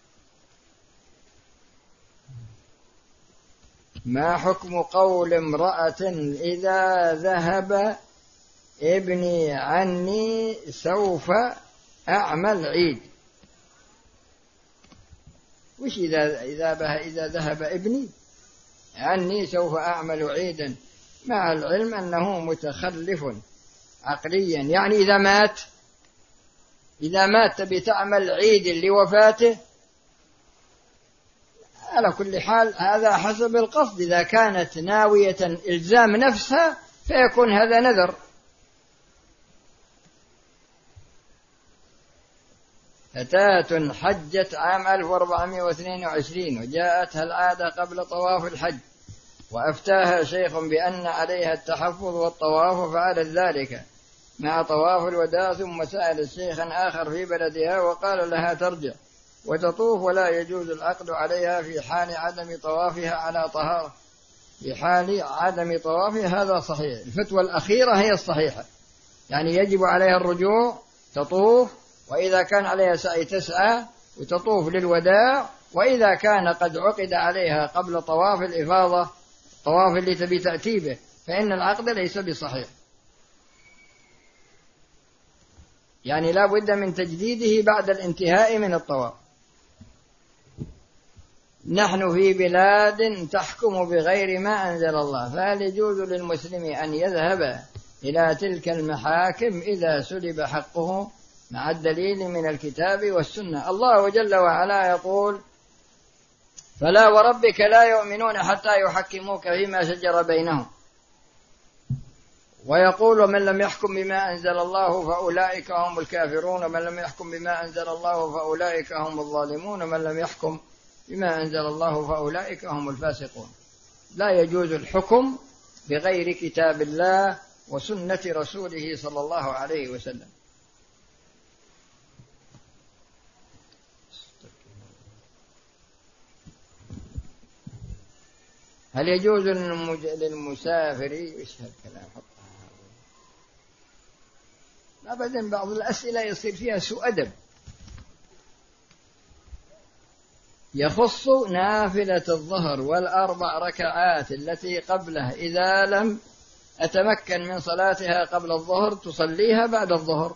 Speaker 2: ما حكم قول امرأة إذا ذهب ابني عني سوف أعمل عيد؟ وش إذا إذا إذا ذهب ابني عني سوف أعمل عيدا، مع العلم أنه متخلف عقليا. يعني إذا مات إذا مات تبي تعمل عيد لوفاته؟ على كل حال هذا حسب القصد. إذا كانت ناوية إلزام نفسها فيكون هذا نذر. فتاة حجت عام ألف وأربعمائة واثنين وعشرين وجاءتها العادة قبل طواف الحج، وأفتاها شيخ بأن عليها التحفظ والطواف، وفعلت ذلك مع طواف الوداع، ثم سأل شيخا آخر في بلدها وقال لها ترجع وتطوف ولا يجوز العقد عليها في حال عدم طوافها على طهارة. في حال عدم طوافها هذا صحيح. الفتوى الأخيرة هي الصحيحة، يعني يجب عليها الرجوع، تطوف، وإذا كان عليها سعي تسعى وتطوف للوداع، وإذا كان قد عقد عليها قبل طواف الإفاضة الطواف اللي تبي تأتي به فإن العقد ليس بصحيح، يعني لا بد من تجديده بعد الانتهاء من الطواف. نحن في بلاد تحكم بغير ما أنزل الله، فهل يجوز للمسلم أن يذهب إلى تلك المحاكم إذا سلب حقه مع الدليل من الكتاب والسنة؟ الله جل وعلا يقول: فلا وربك لا يؤمنون حتى يحكموك فيما شجر بينهم، ويقول: ومن لم يحكم بما أنزل الله فأولئك هم الكافرون، ومن لم يحكم بما أنزل الله فأولئك هم الظالمون، ومن لم يحكم بما أنزل الله فأولئك هم الفاسقون. لا يجوز الحكم بغير كتاب الله وسنة رسوله صلى الله عليه وسلم. هل يجوز للمسافر يشهد كلام أبدا؟ بعض الأسئلة يصير فيها سوء أدب، يخص نافلة الظهر والأربع ركعات التي قبله إذا لم أتمكن من صلاتها قبل الظهر تصليها بعد الظهر.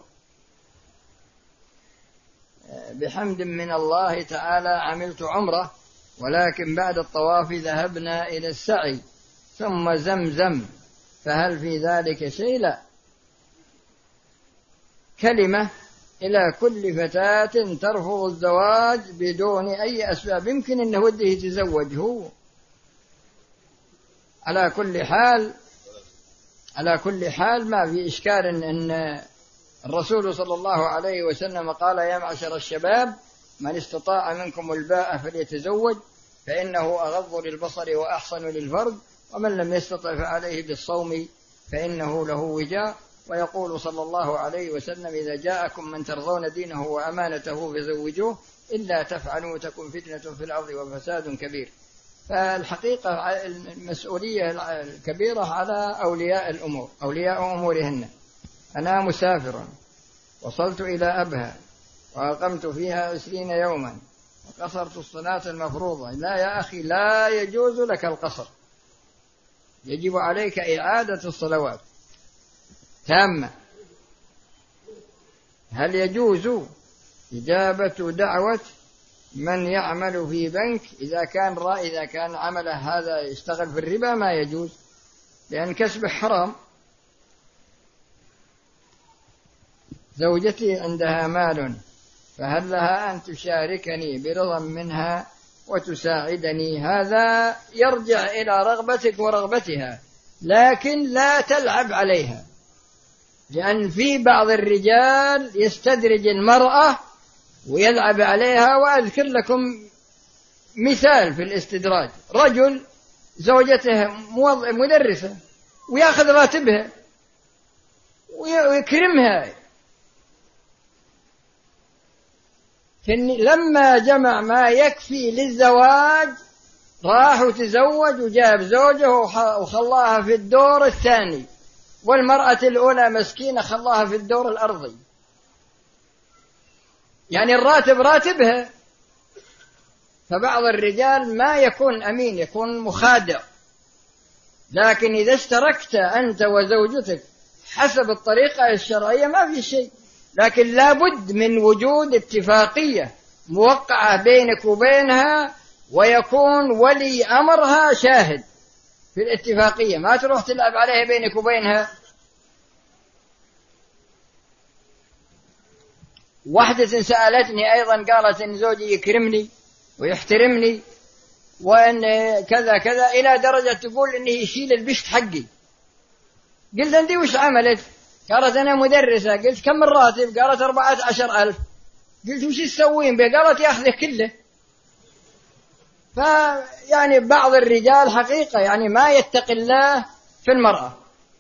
Speaker 2: بحمد من الله تعالى عملت عمرة، ولكن بعد الطواف ذهبنا إلى السعي ثم زمزم، فهل في ذلك شيء؟ لا. كلمة إلى كل فتاة ترفض الزواج بدون أي أسباب، يمكن أنه وده يتزوج هو. على كل حال على كل حال ما في إشكال أن الرسول صلى الله عليه وسلم قال: يا معشر الشباب من استطاع منكم الباءة فليتزوج فإنه أغض للبصر وأحصن للفرج، ومن لم يستطع فعليه بالصوم فإنه له وجاء. ويقول صلى الله عليه وسلم: إذا جاءكم من ترضون دينه وأمانته فزوجوه، إلا تفعلوا تكن فتنة في الأرض وفساد كبير. فالحقيقة المسؤولية الكبيرة على أولياء الأمور أولياء أمورهن. أنا مسافر وصلت إلى أبها وأقمت فيها عشرين يوما وقصرت الصلاة المفروضة. لا يا أخي، لا يجوز لك القصر، يجب عليك إعادة الصلوات تامة. هل يجوز إجابة دعوة من يعمل في بنك إذا كان رأي إذا كان عمله هذا يشتغل في الربا؟ ما يجوز، لأن كسبه حرام. زوجتي عندها مال، فهل لها أن تشاركني برضا منها وتساعدني؟ هذا يرجع إلى رغبتك ورغبتها، لكن لا تلعب عليها، لأن في بعض الرجال يستدرج المرأة ويلعب عليها. وأذكر لكم مثال في الاستدراج: رجل زوجته مدرسة ويأخذ راتبها ويكرمها. لما جمع ما يكفي للزواج راح وتزوج وجاب زوجه وخلاها في الدور الثاني، والمرأة الأولى مسكينة خلاها في الدور الأرضي. يعني الراتب راتبها. فبعض الرجال ما يكون أمين، يكون مخادع. لكن إذا اشتركت أنت وزوجتك حسب الطريقة الشرعية ما في شيء، لكن لابد من وجود اتفاقية موقعة بينك وبينها، ويكون ولي أمرها شاهد في الاتفاقية، ما تروح تلعب عليها بينك وبينها. واحدة سألتني أيضا قالت إن زوجي يكرمني ويحترمني وإن كذا كذا، إلى درجة تقول إنه يشيل البشت حقي. قلت أنت وش عملت؟ قالت أنا مدرسة. قلت كم الراتب؟ قالت أربعة عشر ألف. قلت وش تسوين به؟ قالت يأخذه كله. فيعني بعض الرجال حقيقة يعني ما يتقي الله في المرأة.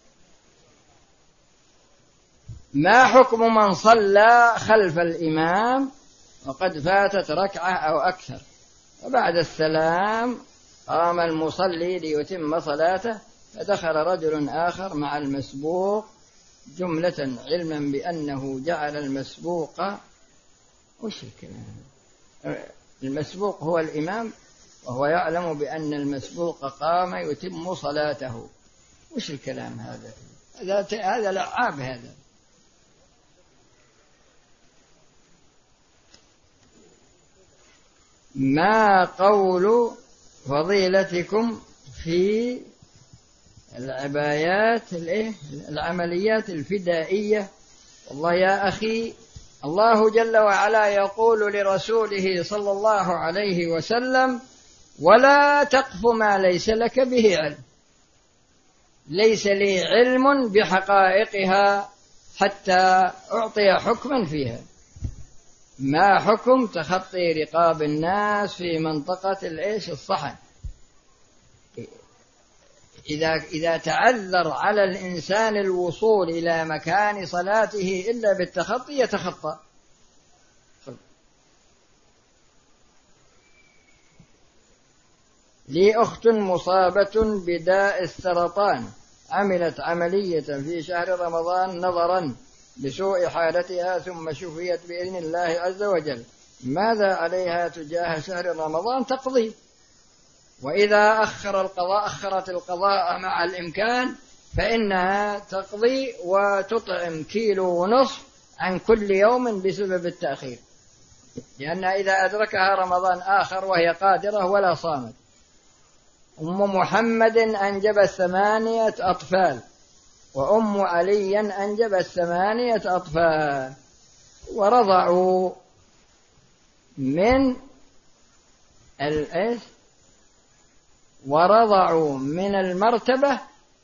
Speaker 2: ما حكم من صلى خلف الإمام وقد فاتت ركعة أو أكثر، وبعد السلام قام المصلي ليتم صلاته، فدخل رجل آخر مع المسبوق جملة علما بأنه جعل المسبوق، وش الكلام؟ المسبوق هو الإمام وهو يعلم بأن المسبوق قام يتم صلاته. وش الكلام هذا؟ هذا هذا لعاب. هذا ما قول فضيلتكم في العبايات العمليات الفدائية؟ والله يا أخي، الله جل وعلا يقول لرسوله صلى الله عليه وسلم: ولا تقف ما ليس لك به علم. ليس لي علم بحقائقها حتى أعطي حكما فيها. ما حكم تخطي رقاب الناس في منطقة العيش الصحن؟ إذا إذا تعذر على الإنسان الوصول إلى مكان صلاته إلا بالتخطي يتخطى. لي أخت مصابة بداء السرطان، عملت عملية في شهر رمضان نظرا لسوء حالتها، ثم شفيت بإذن الله عز وجل. ماذا عليها تجاه شهر رمضان؟ تقضي. وإذا أخر القضاء أخرت القضاء مع الإمكان فإنها تقضي وتطعم كيلو ونصف عن كل يوم بسبب التأخير، لأن إذا أدركها رمضان آخر وهي قادرة ولا صامت. أم محمد أنجبت ثمانية أطفال، وأم علي أنجبت ثمانية أطفال، ورضعوا من الإيش ورضعوا من المرتبة،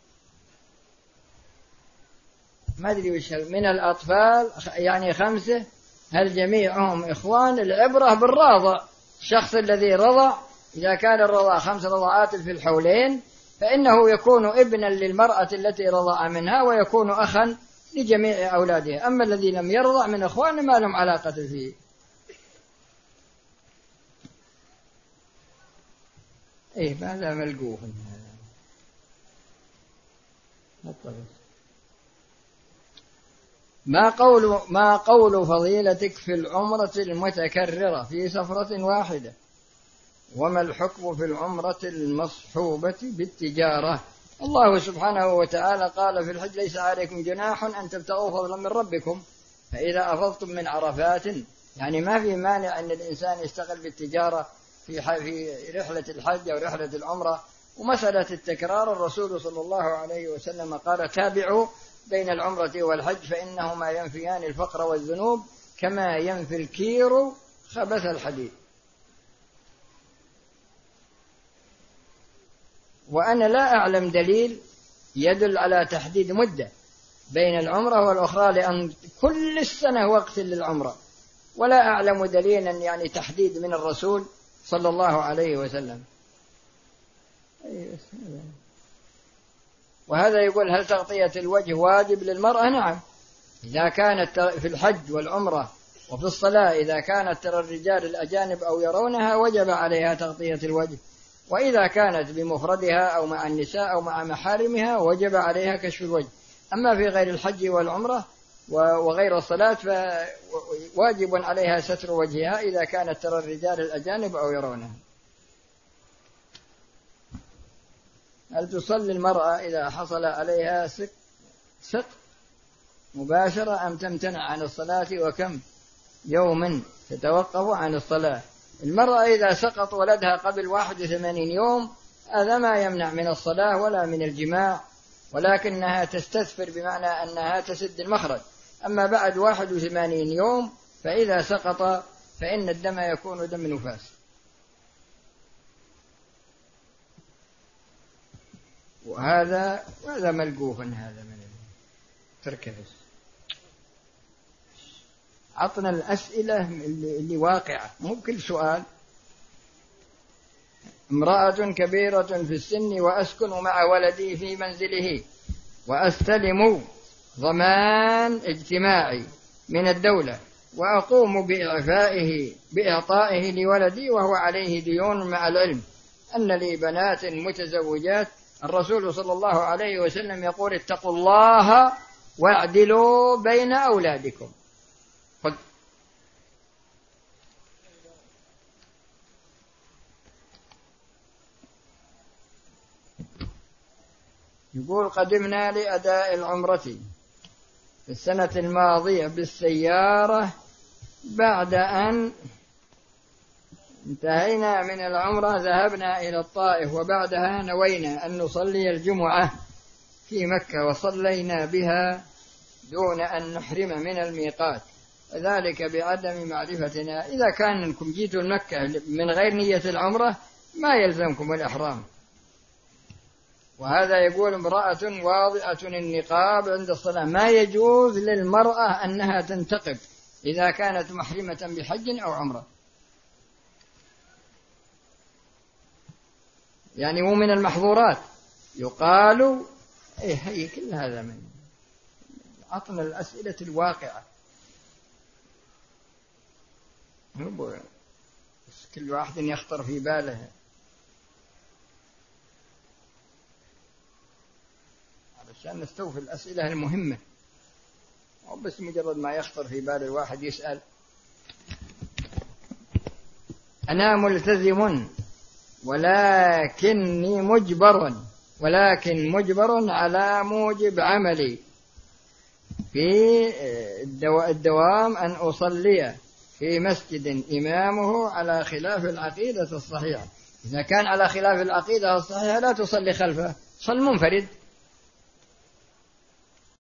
Speaker 2: ما أدري وش من الأطفال، يعني خمسة. هل جميعهم إخوان؟ العبرة بالراضع. الشخص الذي رضع إذا كان الرضاع خمس رضعات في الحولين فإنه يكون ابنا للمرأة التي رضع منها، ويكون أخا لجميع أولادها. أما الذي لم يرضع من إخوانه ما لهم علاقة فيه. إيه هذا ملقوه. ما قول ما قول فضيلتك في العمرة المتكررة في سفرة واحدة؟ وما الحكم في العمرة المصحوبة بالتجارة؟ الله سبحانه وتعالى قال في الحج: ليس عليكم جناح أن تبتغوا فضلا من ربكم فإذا أفضتم من عرفات. يعني ما في مانع أن الإنسان يشتغل بالتجارة في في رحلة الحج أو رحلة العمرة. ومسألة التكرار الرسول صلى الله عليه وسلم قال: تابعوا بين العمرة والحج فإنهما ينفيان الفقر والذنوب كما ينفي الكير خبث الحديد. وأنا لا أعلم دليل يدل على تحديد مدة بين العمرة والأخرى، لأن كل السنة وقت للعمرة، ولا أعلم دليلا يعني تحديد من الرسول صلى الله عليه وسلم. وهذا يقول هل تغطية الوجه واجب للمرأة؟ نعم، إذا كانت في الحج والعمرة وفي الصلاة إذا كانت ترى الرجال الأجانب أو يرونها وجب عليها تغطية الوجه، وإذا كانت بمفردها أو مع النساء أو مع محارمها وجب عليها كشف الوجه. أما في غير الحج والعمرة وغير الصلاة فواجب عليها ستر وجهها إذا كانت ترى الرجال الأجانب أو يرونها. هل تصلي المرأة إذا حصل عليها سقط مباشرة أم تمتنع عن الصلاة، وكم يوم تتوقف عن الصلاة؟ المرأة إذا سقط ولدها قبل واحد وثمانين يوم هذا ما يمنع من الصلاة ولا من الجماع، ولكنها تستثفر بمعنى أنها تسد المخرج. أما بعد واحد وثمانين يوم فإذا سقط فإن الدم يكون دم نفاس. وهذا وهذا ملقوف هذا من تركز. عطنا الأسئلة اللي واقعة، مو بكل سؤال. امرأة كبيرة في السن وأسكن مع ولدي في منزله وأستلم ضمان اجتماعي من الدولة وأقوم بإعفائه بإعطائه لولدي وهو عليه ديون، مع العلم أن لي بنات متزوجات. الرسول صلى الله عليه وسلم يقول اتقوا الله واعدلوا بين أولادكم. قد يقول قدمنا لأداء العمرة في السنة الماضية بالسيارة، بعد أن انتهينا من العمرة ذهبنا إلى الطائف، وبعدها نوينا أن نصلي الجمعة في مكة وصلينا بها دون أن نحرم من الميقات، وذلك بعدم معرفتنا. إذا كان أنكم جيتوا المكة من غير نية العمرة ما يلزمكم الإحرام. وهذا يقول امرأة واضعة النقاب عند الصلاة، ما يجوز للمرأة أنها تنتقب إذا كانت محرمة بحج أو عمرة، يعني مو من المحظورات. يقال إيه هي كل هذا من عطنا الأسئلة الواقعة، كل واحد يخطر في باله علشان نستوفي الأسئلة المهمة، أو بس مجرد ما يخطر في بال الواحد يسأل. أنا ملتزم ولكني مجبر ولكن مجبر على موجب عملي في الدوام أن أصلي في مسجد إمامه على خلاف العقيدة الصحيحة. إذا كان على خلاف العقيدة الصحيحة لا تصلي خلفه، صل منفرد.